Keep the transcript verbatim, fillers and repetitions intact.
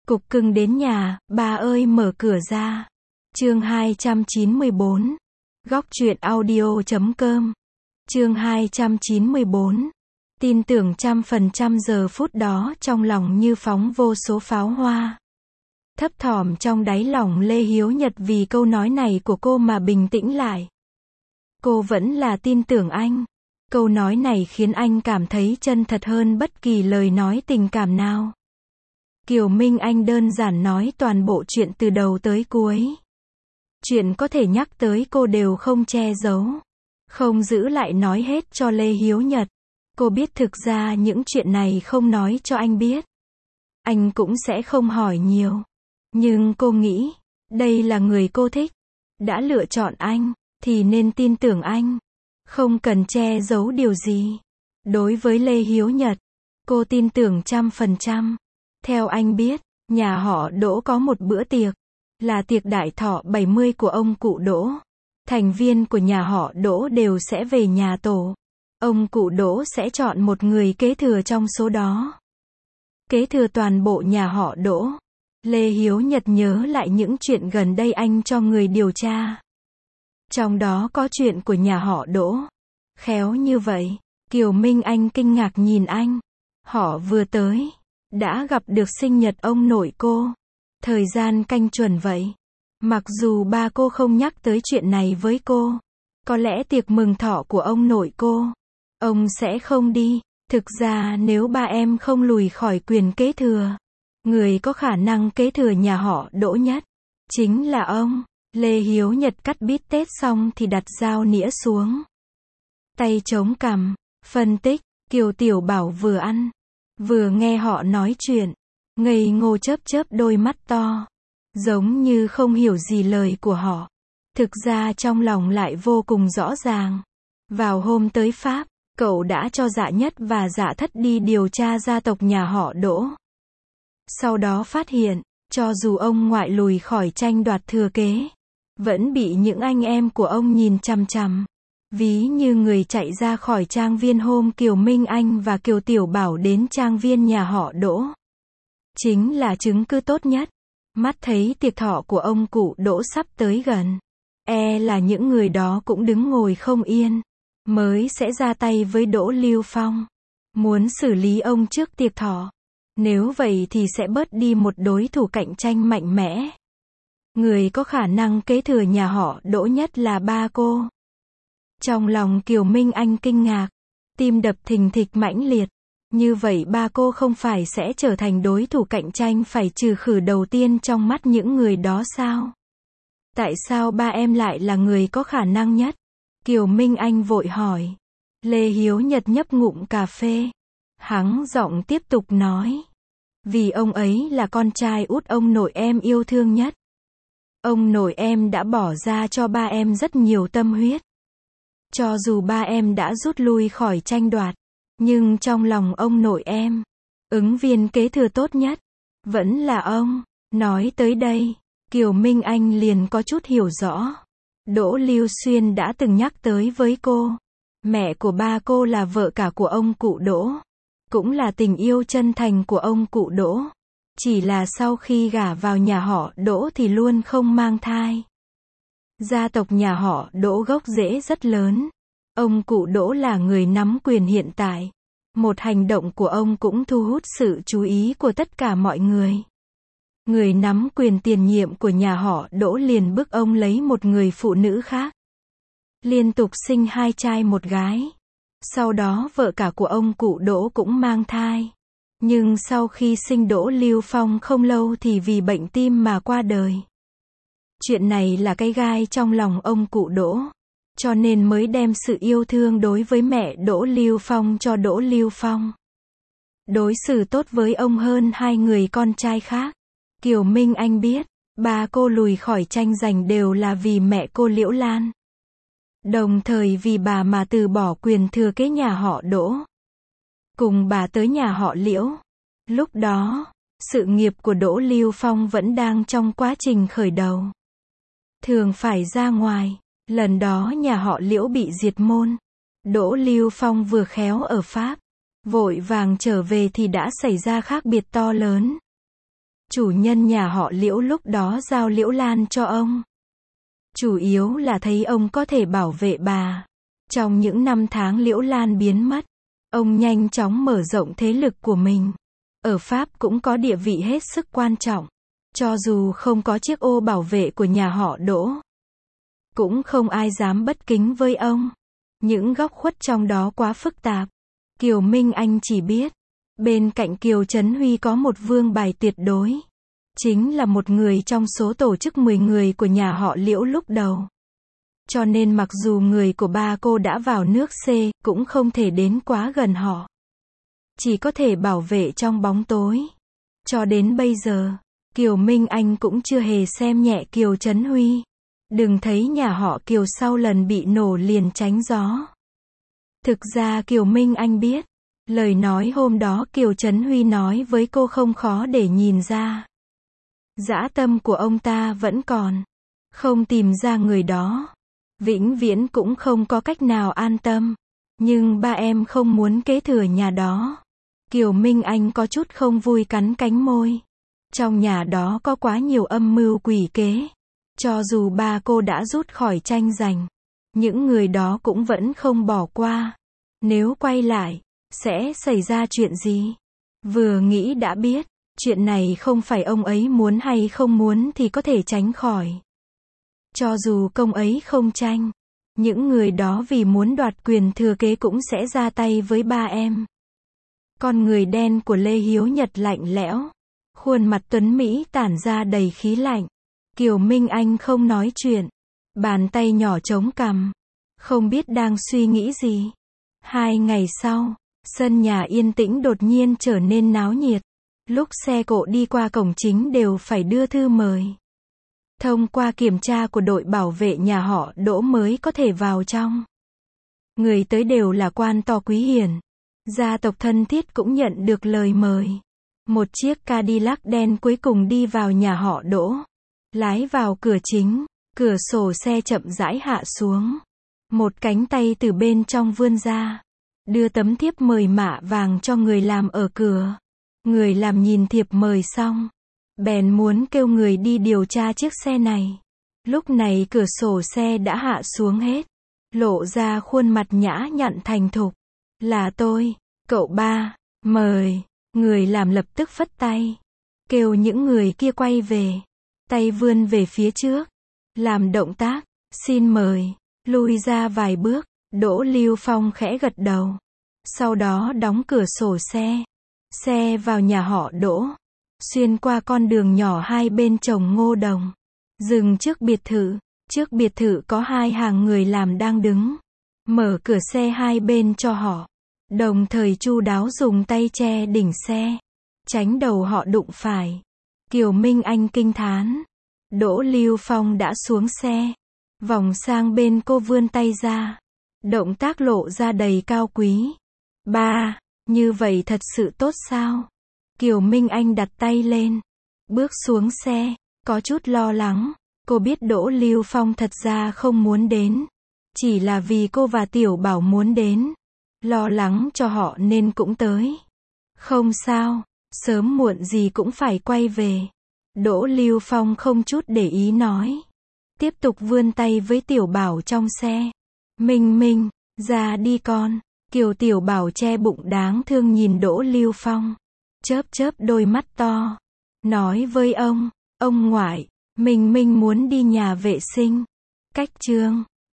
Cục cưng đến nhà, bà ơi mở cửa ra. Chương hai trăm chín mươi bốn. Góc truyện audio chấm com. Chương hai trăm chín mươi bốn. Tin tưởng trăm phần trăm giờ phút đó trong lòng như phóng vô số pháo hoa. Thấp thỏm trong đáy lòng Lê Hiếu Nhật vì câu nói này của cô mà bình tĩnh lại. Cô vẫn là tin tưởng anh. Câu nói này khiến anh cảm thấy chân thật hơn bất kỳ lời nói tình cảm nào. Kiều Minh Anh đơn giản nói toàn bộ chuyện từ đầu tới cuối. Chuyện có thể nhắc tới cô đều không che giấu. Không giữ lại nói hết cho Lê Hiếu Nhật. Cô biết thực ra những chuyện này không nói cho anh biết. Anh cũng sẽ không hỏi nhiều. Nhưng cô nghĩ, đây là người cô thích. Đã lựa chọn anh, thì nên tin tưởng anh. Không cần che giấu điều gì. Đối với Lê Hiếu Nhật, cô tin tưởng trăm phần trăm. Theo anh biết, nhà họ Đỗ có một bữa tiệc, là tiệc đại thọ bảy mươi của ông cụ Đỗ. Thành viên của nhà họ Đỗ đều sẽ về nhà tổ. Ông cụ Đỗ sẽ chọn một người kế thừa trong số đó. Kế thừa toàn bộ nhà họ Đỗ. Lê Hiếu Nhật nhớ lại những chuyện gần đây anh cho người điều tra. Trong đó có chuyện của nhà họ Đỗ. Khéo như vậy, Kiều Minh Anh kinh ngạc nhìn anh. Họ vừa tới, đã gặp được sinh nhật ông nội cô. Thời gian canh chuẩn vậy. Mặc dù ba cô không nhắc tới chuyện này với cô. Có lẽ tiệc mừng thọ của ông nội cô, ông sẽ không đi. Thực ra nếu ba em không lùi khỏi quyền kế thừa, người có khả năng kế thừa nhà họ Đỗ nhất chính là ông. Lê Hiếu Nhật cắt bít tết xong thì đặt dao nĩa xuống. Tay chống cằm, phân tích. Kiều Tiểu Bảo vừa ăn, vừa nghe họ nói chuyện. Ngây ngô chớp chớp đôi mắt to. Giống như không hiểu gì lời của họ. Thực ra trong lòng lại vô cùng rõ ràng. Vào hôm tới Pháp, cậu đã cho Dạ Nhất và Dạ Thất đi điều tra gia tộc nhà họ Đỗ. Sau đó phát hiện, cho dù ông ngoại lùi khỏi tranh đoạt thừa kế, vẫn bị những anh em của ông nhìn chằm chằm. Ví như người chạy ra khỏi trang viên hôm Kiều Minh Anh và Kiều Tiểu Bảo đến trang viên nhà họ Đỗ. Chính là chứng cứ tốt nhất. Mắt thấy tiệc thọ của ông cụ Đỗ sắp tới gần. E là những người đó cũng đứng ngồi không yên. Mới sẽ ra tay với Đỗ Lưu Phong. Muốn xử lý ông trước tiệc thọ. Nếu vậy thì sẽ bớt đi một đối thủ cạnh tranh mạnh mẽ. Người có khả năng kế thừa nhà họ Đỗ nhất là ba cô. Trong lòng Kiều Minh Anh kinh ngạc. Tim đập thình thịch mãnh liệt. Như vậy ba cô không phải sẽ trở thành đối thủ cạnh tranh phải trừ khử đầu tiên trong mắt những người đó sao? Tại sao ba em lại là người có khả năng nhất? Kiều Minh Anh vội hỏi. Lê Hiếu Nhật nhấp ngụm cà phê. Hắng giọng tiếp tục nói. Vì ông ấy là con trai út ông nội em yêu thương nhất. Ông nội em đã bỏ ra cho ba em rất nhiều tâm huyết. Cho dù ba em đã rút lui khỏi tranh đoạt, nhưng trong lòng ông nội em, ứng viên kế thừa tốt nhất vẫn là ông. Nói tới đây, Kiều Minh Anh liền có chút hiểu rõ. Đỗ Lưu Xuyên đã từng nhắc tới với cô. Mẹ của ba cô là vợ cả của ông cụ Đỗ. Cũng là tình yêu chân thành của ông cụ Đỗ. Chỉ là sau khi gả vào nhà họ Đỗ thì luôn không mang thai. Gia tộc nhà họ Đỗ gốc rễ rất lớn. Ông cụ Đỗ là người nắm quyền hiện tại. Một hành động của ông cũng thu hút sự chú ý của tất cả mọi người. Người nắm quyền tiền nhiệm của nhà họ Đỗ liền bức ông lấy một người phụ nữ khác. Liên tục sinh hai trai một gái. Sau đó vợ cả của ông cụ Đỗ cũng mang thai. Nhưng sau khi sinh Đỗ Lưu Phong không lâu thì vì bệnh tim mà qua đời. Chuyện này là cái gai trong lòng ông cụ Đỗ. Cho nên mới đem sự yêu thương đối với mẹ Đỗ Lưu Phong cho Đỗ Lưu Phong. Đối xử tốt với ông hơn hai người con trai khác. Kiều Minh Anh biết, ba cô lùi khỏi tranh giành đều là vì mẹ cô Liễu Lan. Đồng thời vì bà mà từ bỏ quyền thừa kế nhà họ Đỗ. Cùng bà tới nhà họ Liễu. Lúc đó, sự nghiệp của Đỗ Lưu Phong vẫn đang trong quá trình khởi đầu. Thường phải ra ngoài. Lần đó nhà họ Liễu bị diệt môn. Đỗ Lưu Phong vừa khéo ở Pháp. Vội vàng trở về thì đã xảy ra khác biệt to lớn. Chủ nhân nhà họ Liễu lúc đó giao Liễu Lan cho ông. Chủ yếu là thấy ông có thể bảo vệ bà. Trong những năm tháng Liễu Lan biến mất, ông nhanh chóng mở rộng thế lực của mình. Ở Pháp cũng có địa vị hết sức quan trọng. Cho dù không có chiếc ô bảo vệ của nhà họ Đỗ, cũng không ai dám bất kính với ông. Những góc khuất trong đó quá phức tạp. Kiều Minh Anh chỉ biết, bên cạnh Kiều Trấn Huy có một vương bài tuyệt đối. Chính là một người trong số tổ chức mười người của nhà họ Liễu lúc đầu. Cho nên mặc dù người của ba cô đã vào nước C, cũng không thể đến quá gần họ. Chỉ có thể bảo vệ trong bóng tối. Cho đến bây giờ, Kiều Minh Anh cũng chưa hề xem nhẹ Kiều Trấn Huy. Đừng thấy nhà họ Kiều sau lần bị nổ liền tránh gió. Thực ra Kiều Minh Anh biết, lời nói hôm đó Kiều Trấn Huy nói với cô không khó để nhìn ra. Dã tâm của ông ta vẫn còn. Không tìm ra người đó, vĩnh viễn cũng không có cách nào an tâm. Nhưng ba em không muốn kế thừa nhà đó. Kiều Minh Anh có chút không vui cắn cánh môi. Trong nhà đó có quá nhiều âm mưu quỷ kế. Cho dù ba cô đã rút khỏi tranh giành, những người đó cũng vẫn không bỏ qua. Nếu quay lại, sẽ xảy ra chuyện gì? Vừa nghĩ đã biết, chuyện này không phải ông ấy muốn hay không muốn thì có thể tránh khỏi. Cho dù công ấy không tranh, những người đó vì muốn đoạt quyền thừa kế cũng sẽ ra tay với ba em. Con người đen của Lê Hiếu Nhật lạnh lẽo, khuôn mặt tuấn Mỹ tản ra đầy khí lạnh. Kiều Minh Anh không nói chuyện, bàn tay nhỏ chống cằm, không biết đang suy nghĩ gì. Hai ngày sau, sân nhà yên tĩnh đột nhiên trở nên náo nhiệt. Lúc xe cộ đi qua cổng chính đều phải đưa thư mời. Thông qua kiểm tra của đội bảo vệ nhà họ Đỗ mới có thể vào trong. Người tới đều là quan to quý hiển. Gia tộc thân thiết cũng nhận được lời mời. Một chiếc Cadillac đen cuối cùng đi vào nhà họ Đỗ. Lái vào cửa chính, cửa sổ xe chậm rãi hạ xuống. Một cánh tay từ bên trong vươn ra, đưa tấm thiếp mời mạ vàng cho người làm ở cửa. Người làm nhìn thiệp mời xong, bèn muốn kêu người đi điều tra chiếc xe này. Lúc này cửa sổ xe đã hạ xuống hết, lộ ra khuôn mặt nhã nhặn thành thục. Là tôi, cậu ba, mời. Người làm lập tức phất tay, kêu những người kia quay về. Tay vươn về phía trước, làm động tác, xin mời, lui ra vài bước. Đỗ Lưu Phong khẽ gật đầu. Sau đó đóng cửa sổ xe. Xe vào nhà họ Đỗ. Xuyên qua con đường nhỏ hai bên trồng ngô đồng. Dừng trước biệt thự. Trước biệt thự có hai hàng người làm đang đứng. Mở cửa xe hai bên cho họ. Đồng thời chu đáo dùng tay che đỉnh xe. Tránh đầu họ đụng phải. Kiều Minh Anh kinh thán. Đỗ Lưu Phong đã xuống xe. Vòng sang bên cô vươn tay ra. Động tác lộ ra đầy cao quý. Ba, như vậy thật sự tốt sao? Kiều Minh Anh đặt tay lên. Bước xuống xe. Có chút lo lắng. Cô biết Đỗ Lưu Phong thật ra không muốn đến. Chỉ là vì cô và Tiểu Bảo muốn đến. Lo lắng cho họ nên cũng tới. Không sao. Sớm muộn gì cũng phải quay về. Đỗ Lưu Phong không chút để ý nói. Tiếp tục vươn tay với Tiểu Bảo trong xe. Minh Minh, ra đi con. Kiều Tiểu Bảo che bụng đáng thương nhìn Đỗ Lưu Phong. Chớp chớp đôi mắt to. Nói với ông, ông ngoại, Minh Minh muốn đi nhà vệ sinh. Cách chương